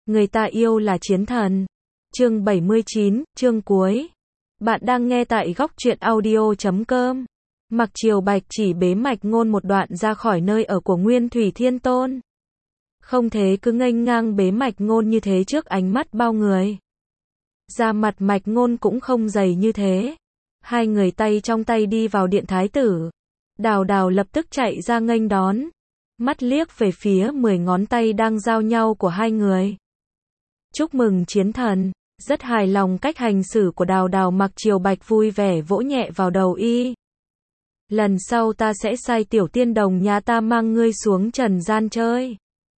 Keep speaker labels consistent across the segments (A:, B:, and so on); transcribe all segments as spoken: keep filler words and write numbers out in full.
A: Người ta yêu là chiến thần. Chương bảy mươi chín, chương cuối. Bạn đang nghe tại góc truyện audio chấm com. Mặc Triều Bạch chỉ bế Mạch Ngôn một đoạn ra khỏi nơi ở của Nguyên Thủy Thiên Tôn. Không thế cứ nghênh ngang bế Mạch Ngôn như thế trước ánh mắt bao người. Da mặt Mạch Ngôn cũng không dày như thế. Hai người tay trong tay đi vào điện thái tử. Đào Đào lập tức chạy ra nghênh đón. Mắt liếc về phía mười ngón tay đang giao nhau của hai người. Chúc mừng chiến thần. Rất hài lòng cách hành xử của Đào Đào. Mặc Triều Bạch vui vẻ vỗ nhẹ vào đầu y. Lần sau ta sẽ sai tiểu tiên đồng nhà ta mang ngươi xuống trần gian chơi.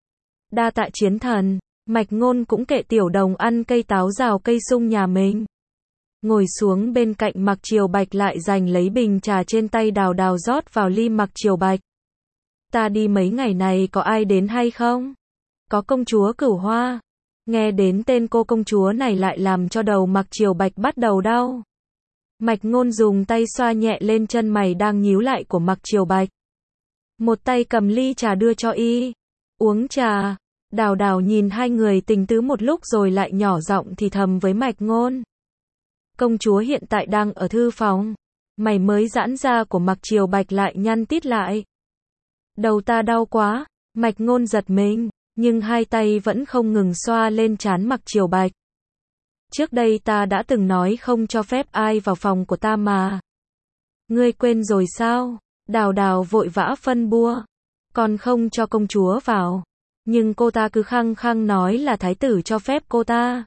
A: Đa tạ chiến thần. Mạch Ngôn cũng kệ tiểu đồng ăn cây táo rào cây sung nhà mình. Ngồi xuống bên cạnh Mặc Triều Bạch lại giành lấy bình trà trên tay Đào Đào rót vào ly Mặc Triều Bạch. Ta đi mấy ngày này có ai đến hay không? Có công chúa Cửu Hoa. Nghe đến tên cô công chúa này lại làm cho đầu Mặc Triều Bạch bắt đầu đau. Mạch Ngôn dùng tay xoa nhẹ lên chân mày đang nhíu lại của Mặc Triều Bạch. Một tay cầm ly trà đưa cho y. Uống trà. Đào Đào nhìn hai người tình tứ một lúc rồi lại nhỏ giọng thì thầm với Mạch Ngôn. Công chúa hiện tại đang ở thư phòng. Mày mới giãn ra của Mặc Triều Bạch lại nhăn tít lại. Đầu ta đau quá. Mạch Ngôn giật mình, nhưng hai tay vẫn không ngừng xoa lên trán Mặc Triều Bạch. Trước đây ta đã từng nói không cho phép ai vào phòng của ta mà. Ngươi quên rồi sao? Đào Đào vội vã phân bua. Còn không cho công chúa vào. Nhưng cô ta cứ khăng khăng nói là thái tử cho phép cô ta.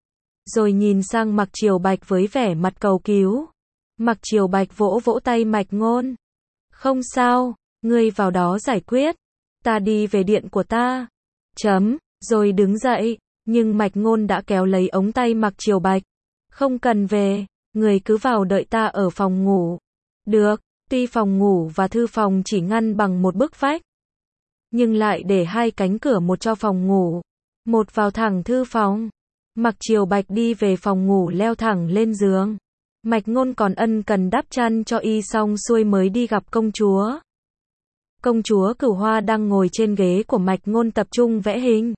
A: Rồi nhìn sang Mặc Triều Bạch với vẻ mặt cầu cứu. Mặc Triều Bạch vỗ vỗ tay Mạch Ngôn. Không sao, ngươi vào đó giải quyết. Ta đi về điện của ta. Chấm, rồi đứng dậy. Nhưng Mạch Ngôn đã kéo lấy ống tay Mặc Triều Bạch. Không cần về, người cứ vào đợi ta ở phòng ngủ. Được, tuy phòng ngủ và thư phòng chỉ ngăn bằng một bức vách. Nhưng lại để hai cánh cửa, một cho phòng ngủ, một vào thẳng thư phòng. Mặc Triều Bạch đi về phòng ngủ leo thẳng lên giường. Mạch Ngôn còn ân cần đắp chăn cho y xong xuôi mới đi gặp công chúa. Công chúa Cửu Hoa đang ngồi trên ghế của Mạch Ngôn tập trung vẽ hình.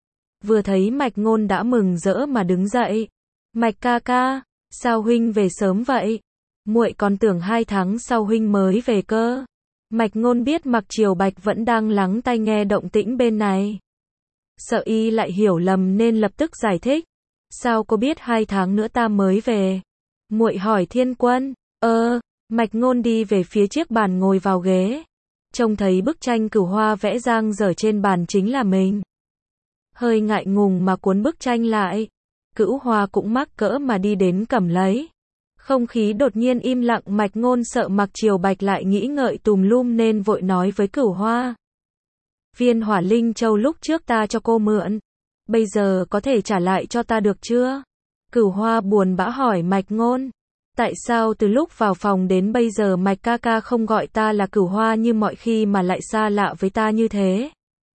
A: Vừa thấy Mạch Ngôn đã mừng rỡ mà đứng dậy. Mạch ca ca, sao huynh về sớm vậy? Muội còn tưởng hai tháng sau huynh mới về cơ. Mạch Ngôn biết Mặc Triều Bạch vẫn đang lắng tai nghe động tĩnh bên này. Sợ y lại hiểu lầm nên lập tức giải thích. Sao cô biết hai tháng nữa ta mới về? Muội hỏi Thiên Quân. Ơ, Mạch Ngôn đi về phía chiếc bàn ngồi vào ghế. Trông thấy bức tranh Cửu Hoa vẽ dang dở trên bàn chính là mình. Hơi ngại ngùng mà cuốn bức tranh lại. Cửu Hoa cũng mắc cỡ mà đi đến cầm lấy. Không khí đột nhiên im lặng. Mạch Ngôn sợ Mặc Triều Bạch lại nghĩ ngợi tùm lum nên vội nói với Cửu Hoa. Viên Hỏa Linh Châu lúc trước ta cho cô mượn. Bây giờ có thể trả lại cho ta được chưa? Cửu Hoa buồn bã hỏi Mạch Ngôn. Tại sao từ lúc vào phòng đến bây giờ Mạch ca ca không gọi ta là Cửu Hoa như mọi khi mà lại xa lạ với ta như thế?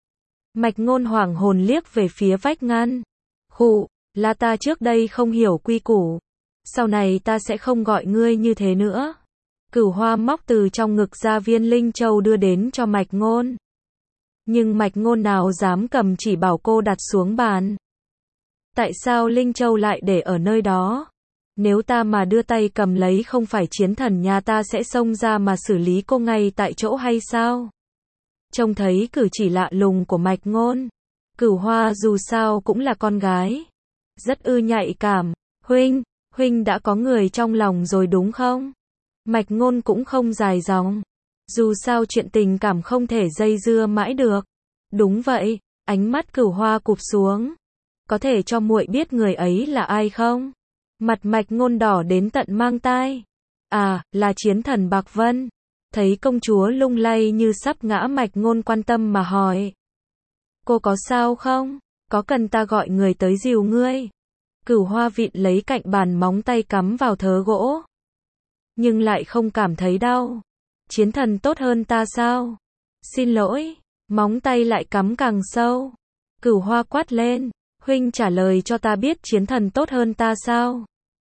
A: Mạch Ngôn hoảng hồn liếc về phía vách ngăn. Khụ, là ta trước đây không hiểu quy củ. Sau này ta sẽ không gọi ngươi như thế nữa. Cửu Hoa móc từ trong ngực ra viên Linh Châu đưa đến cho Mạch Ngôn. Nhưng Mạch Ngôn nào dám cầm, chỉ bảo cô đặt xuống bàn. Tại sao Linh Châu lại để ở nơi đó? Nếu ta mà đưa tay cầm lấy không phải chiến thần nhà ta sẽ xông ra mà xử lý cô ngay tại chỗ hay sao? Trông thấy cử chỉ lạ lùng của Mạch Ngôn. Cửu Hoa dù sao cũng là con gái. Rất ư nhạy cảm. Huynh, huynh đã có người trong lòng rồi đúng không? Mạch Ngôn cũng không dài dòng. Dù sao chuyện tình cảm không thể dây dưa mãi được. Đúng vậy, ánh mắt Cửu Hoa cụp xuống. Có thể cho muội biết người ấy là ai không? Mặt Mạch Ngôn đỏ đến tận mang tai. À, là chiến thần Bạc Vân. Thấy công chúa lung lay như sắp ngã, Mạch Ngôn quan tâm mà hỏi. Cô có sao không? Có cần ta gọi người tới dìu ngươi? Cửu Hoa vịn lấy cạnh bàn, móng tay cắm vào thớ gỗ. Nhưng lại không cảm thấy đau. Chiến thần tốt hơn ta sao? Xin lỗi. Móng tay lại cắm càng sâu. Cửu Hoa quát lên. Huynh trả lời cho ta biết chiến thần tốt hơn ta sao?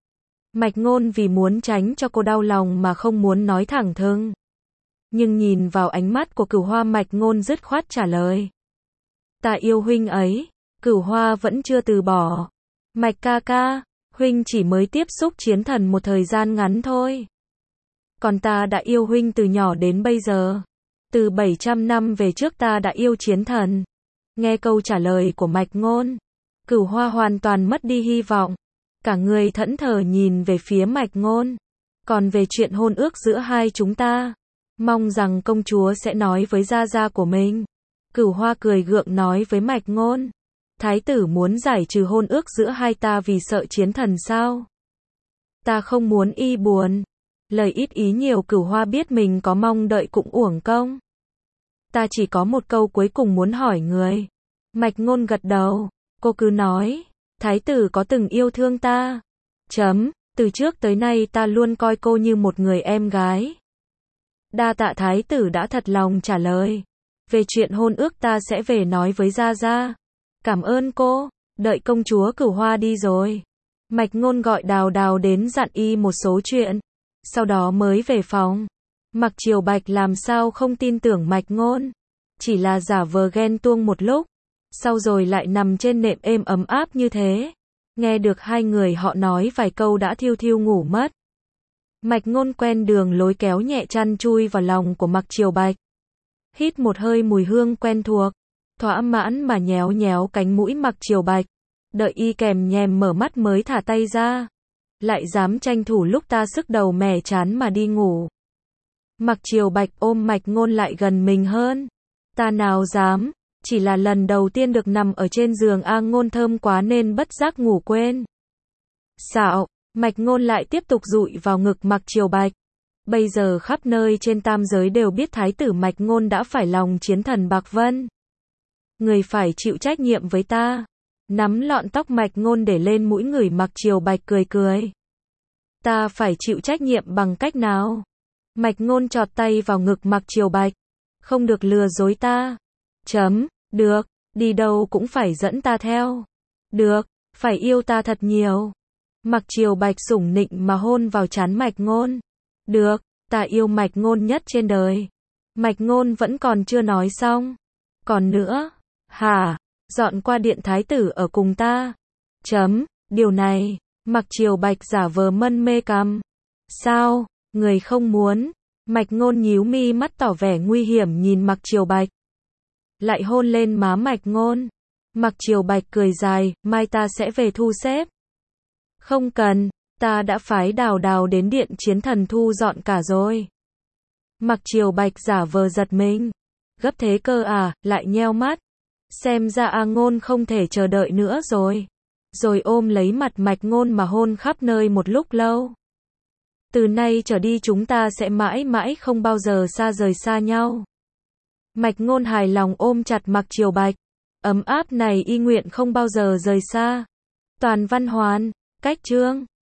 A: Mạch Ngôn vì muốn tránh cho cô đau lòng mà không muốn nói thẳng thừng. Nhưng nhìn vào ánh mắt của Cửu Hoa, Mạch Ngôn dứt khoát trả lời. Ta yêu huynh ấy. Cửu Hoa vẫn chưa từ bỏ. Mạch ca ca, huynh chỉ mới tiếp xúc chiến thần một thời gian ngắn thôi. Còn ta đã yêu huynh từ nhỏ đến bây giờ. Từ bảy trăm năm về trước ta đã yêu chiến thần. Nghe câu trả lời của Mạch Ngôn, Cửu Hoa hoàn toàn mất đi hy vọng. Cả người thẫn thờ nhìn về phía Mạch Ngôn. Còn về chuyện hôn ước giữa hai chúng ta, mong rằng công chúa sẽ nói với gia gia của mình. Cửu Hoa cười gượng nói với Mạch Ngôn. Thái tử muốn giải trừ hôn ước giữa hai ta vì sợ chiến thần sao? Ta không muốn y buồn. Lời ít ý nhiều Cửu Hoa biết mình có mong đợi cũng uổng công. Ta chỉ có một câu cuối cùng muốn hỏi người. Mạch Ngôn gật đầu. Cô cứ nói. Thái tử có từng yêu thương ta? Chấm. Từ trước tới nay ta luôn coi cô như một người em gái. Đa tạ thái tử đã thật lòng trả lời. Về chuyện hôn ước ta sẽ về nói với gia gia. Cảm ơn cô. Đợi công chúa Cửu Hoa đi rồi, Mạch Ngôn gọi Đào Đào đến dặn y một số chuyện. Sau đó mới về phòng. Mặc Triều Bạch làm sao không tin tưởng Mạch Ngôn. Chỉ là giả vờ ghen tuông một lúc. Sau rồi lại nằm trên nệm êm ấm áp như thế. Nghe được hai người họ nói vài câu đã thiêu thiêu ngủ mất. Mạch Ngôn quen đường lối kéo nhẹ chăn chui vào lòng của Mặc Triều Bạch. Hít một hơi mùi hương quen thuộc. Thỏa mãn mà nhéo nhéo cánh mũi Mặc Triều Bạch. Đợi y kèm nhèm mở mắt mới thả tay ra. Lại dám tranh thủ lúc ta sức đầu mẻ chán mà đi ngủ. Mặc Triều Bạch ôm Mạch Ngôn lại gần mình hơn. Ta nào dám, chỉ là lần đầu tiên được nằm ở trên giường A Ngôn thơm quá nên bất giác ngủ quên. Xạo, Mạch Ngôn lại tiếp tục dụi vào ngực Mặc Triều Bạch. Bây giờ khắp nơi trên tam giới đều biết thái tử Mạch Ngôn đã phải lòng chiến thần Bạc Vân. Người phải chịu trách nhiệm với ta. Nắm lọn tóc Mạch Ngôn để lên mũi người Mặc Triều Bạch cười cười. Ta phải chịu trách nhiệm bằng cách nào? Mạch Ngôn chọt tay vào ngực Mặc Triều Bạch. Không được lừa dối ta. Chấm, được, đi đâu cũng phải dẫn ta theo. Được, phải yêu ta thật nhiều. Mặc Triều Bạch sủng nịnh mà hôn vào trán Mạch Ngôn. Được, ta yêu Mạch Ngôn nhất trên đời. Mạch Ngôn vẫn còn chưa nói xong. Còn nữa, hả? Dọn qua điện thái tử ở cùng ta. Chấm, điều này, Mặc Triều Bạch giả vờ mân mê cằm. Sao, người không muốn? Mạch Ngôn nhíu mi mắt tỏ vẻ nguy hiểm nhìn Mặc Triều Bạch. Lại hôn lên má Mạch Ngôn. Mặc Triều Bạch cười dài, mai ta sẽ về thu xếp. Không cần, ta đã phái Đào Đào đến điện chiến thần thu dọn cả rồi. Mặc Triều Bạch giả vờ giật mình. Gấp thế cơ à, lại nheo mắt. Xem ra A Ngôn không thể chờ đợi nữa rồi. Rồi ôm lấy mặt Mạch Ngôn mà hôn khắp nơi một lúc lâu. Từ nay trở đi chúng ta sẽ mãi mãi không bao giờ xa rời xa nhau. Mạch Ngôn hài lòng ôm chặt Mặc Triều Bạch. Ấm áp này y nguyện không bao giờ rời xa. Toàn văn hoàn, cách chương.